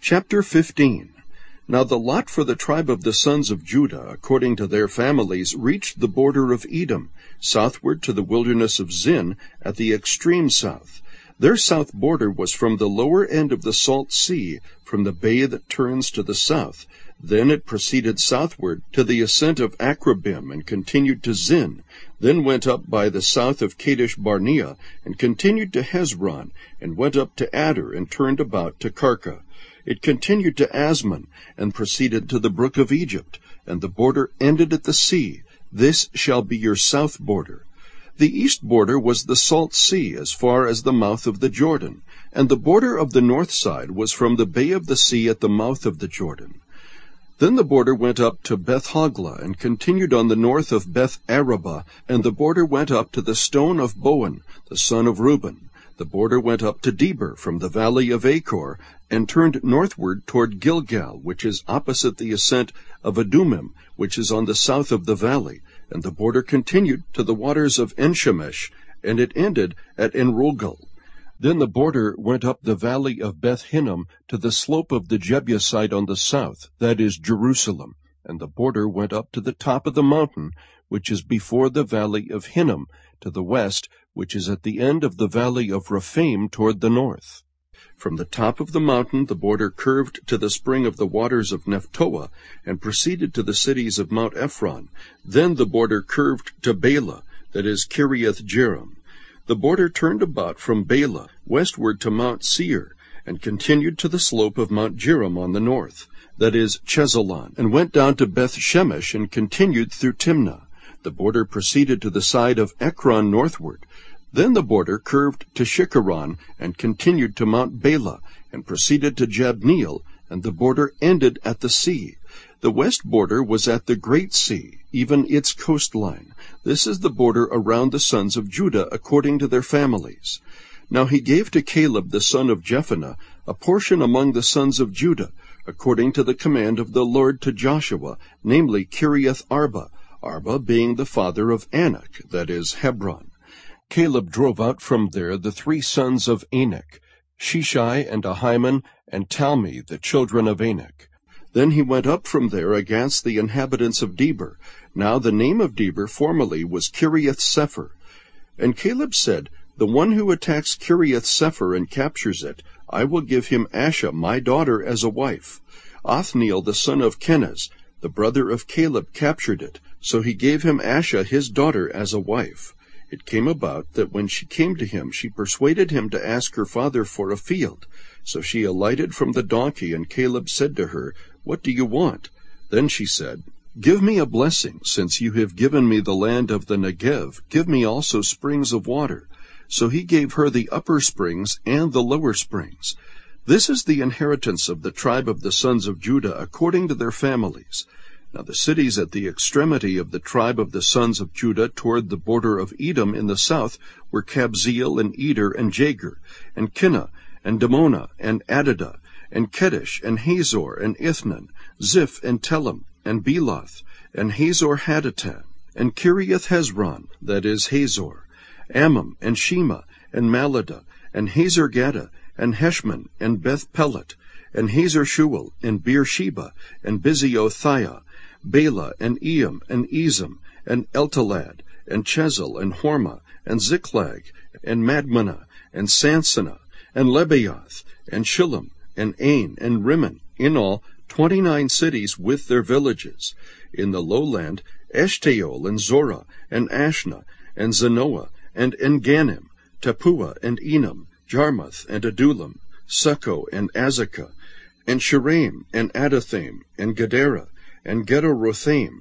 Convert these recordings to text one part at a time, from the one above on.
Chapter 15. Now the lot for the tribe of the sons of Judah, according to their families, reached the border of Edom, southward to the wilderness of Zin, at the extreme south. Their south border was from the lower end of the Salt Sea, from the bay that turns to the south. Then it proceeded southward to the ascent of Akrabim, and continued to Zin, then went up by the south of Kadesh Barnea, and continued to Hezron, and went up to Adar, and turned about to Karka. It continued to Asmon, and proceeded to the brook of Egypt, and the border ended at the sea. This shall be your south border. The east border was the Salt Sea, as far as the mouth of the Jordan, and the border of the north side was from the bay of the sea at the mouth of the Jordan. Then the border went up to Beth-hoglah, and continued on the north of Beth-arabah, and the border went up to the stone of Boan, the son of Reuben. The border went up to Deber from the valley of Achor, and turned northward toward Gilgal, which is opposite the ascent of Adumim, which is on the south of the valley. And the border continued to the waters of Enshemesh, and it ended at Enrogel. Then the border went up the valley of Beth Hinnom to the slope of the Jebusite on the south, that is Jerusalem. And the border went up to the top of the mountain, which is before the valley of Hinnom, to the west, which is at the end of the valley of Rephaim toward the north. From the top of the mountain the border curved to the spring of the waters of Nephtoah, and proceeded to the cities of Mount Ephron. Then the border curved to Bela, that is Kiriath Jearim. The border turned about from Bela westward to Mount Seir, and continued to the slope of Mount Jearim on the north, that is Chesalon, and went down to Beth Shemesh, and continued through Timnah. The border proceeded to the side of Ekron northward. Then the border curved to Shikharon, and continued to Mount Bela, and proceeded to Jabneel, and the border ended at the sea. The west border was at the Great Sea, even its coastline. This is the border around the sons of Judah according to their families. Now he gave to Caleb the son of Jephunneh a portion among the sons of Judah, according to the command of the Lord to Joshua, namely Kiriath Arba, Arba being the father of Anak, that is Hebron. Caleb drove out from there the 3 sons of Anak, Shishai and Ahiman and Talmi, the children of Anak. Then he went up from there against the inhabitants of Deber. Now the name of Deber formerly was Kiriath-Sepher. And Caleb said, The one who attacks Kiriath-Sepher and captures it, I will give him Asha, my daughter, as a wife. Othniel the son of Kenaz, the brother of Caleb, captured it, so he gave him Asha his daughter as a wife. It came about that when she came to him, she persuaded him to ask her father for a field. So she alighted from the donkey, and Caleb said to her, What do you want? Then she said, Give me a blessing, since you have given me the land of the Negev. Give me also springs of water. So he gave her the upper springs and the lower springs. This is the inheritance of the tribe of the sons of Judah according to their families. Now the cities at the extremity of the tribe of the sons of Judah toward the border of Edom in the south were Kabzeel and Eder and Jagur, and Kinnah, and Damonah, and Adadah, and Kedesh, and Hazor, and Ithnan, Ziph, and Telem, and Beloth, and Hazor Hadatah, and Kiriath Hezron, that is Hazor, Ammon, and Shema, and Maladah, and Hazor Gaddah, and Heshmon, and Beth Pelet, and Hazor Shual, and Beersheba, and Biziothia, Bela, and Eam, and Ezem, and Eltalad, and Chezel, and Hormah, and Ziklag, and Madmanah, and Sansannah, and Lebaoth, and Shillam, and Ain, and Rimmon, in all 29 cities with their villages. In the lowland, Eshtaol, and Zorah, and Ashna, and Zanoah, and Enganim, Tappuah, and Enam, Jarmuth, and Adullam, Succo, and Azekah, and Shiraim, and Adathaim, and Gedera, and Gedorothaim,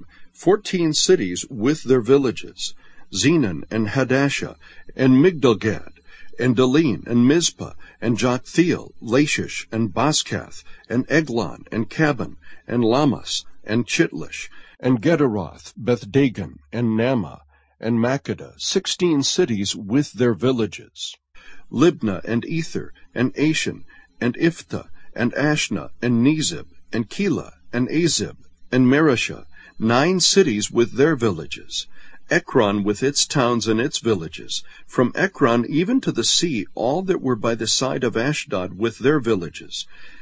14 cities with their villages, Zenon, and Hadashah, and Migdalgad, and Daleen, and Mizpah, and Joktheel, Lachish, and Boscath, and Eglon, and Caban, and Lamas, and Chitlish, and Gederoth, Bethdagon, and Naamah, and Makkedah, 16 cities with their villages, Libnah, and Ether, and Ashan, and Iphthah, and Ashna, and Nezib, and Keilah, and Azib, and Mareshah, 9 cities with their villages, Ekron with its towns and its villages, from Ekron even to the sea, all that were by the side of Ashdod with their villages,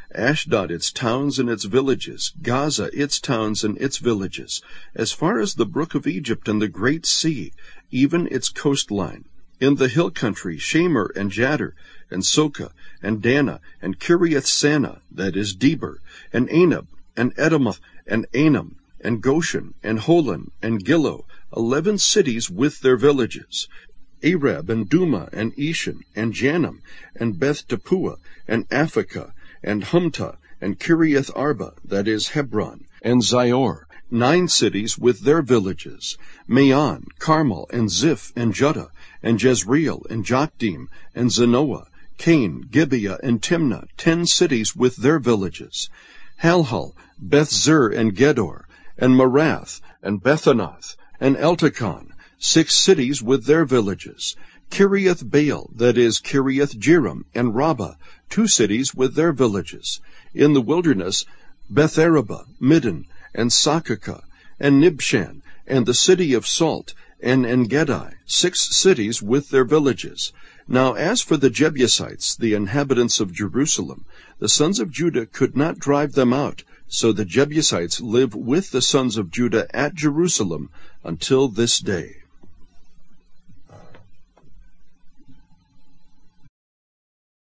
Ashdod its towns and its villages, Gaza its towns and its villages, as far as the brook of Egypt and the great sea, even its coastline. In the hill country, Shamer and Jadder, and Soka, and Dana, and Kiriath-Sana, that is Deber, and Anab, and Edemoth, and Anam, and Goshen, and Holon, and Gilo, 11 cities with their villages. Arab, and Duma, and Eshan, and Janam, and Beth-Tappuah, and Aphekah, and Humtah, and Kiriath-Arba, that is Hebron, and Zior, 9 cities with their villages. Maon, Carmel, and Ziph, and Judah, and Jezreel, and Jokdeam, and Zanoah, Cain, Gibeah, and Timnah, 10 cities with their villages. Halhal, Beth-Zur, and Gedor, and Marath, and Bethanath, and Eltekon, 6 cities with their villages. Kiriath-Baal, that is Kiriath-Jearim, and Rabbah, 2 cities with their villages. In the wilderness, Beth-arabah, Middin, and Sakakah, and Nibshan, and the city of Salt, and Engedi, 6 cities with their villages. Now as for the Jebusites, the inhabitants of Jerusalem, the sons of Judah could not drive them out, so the Jebusites live with the sons of Judah at Jerusalem until this day.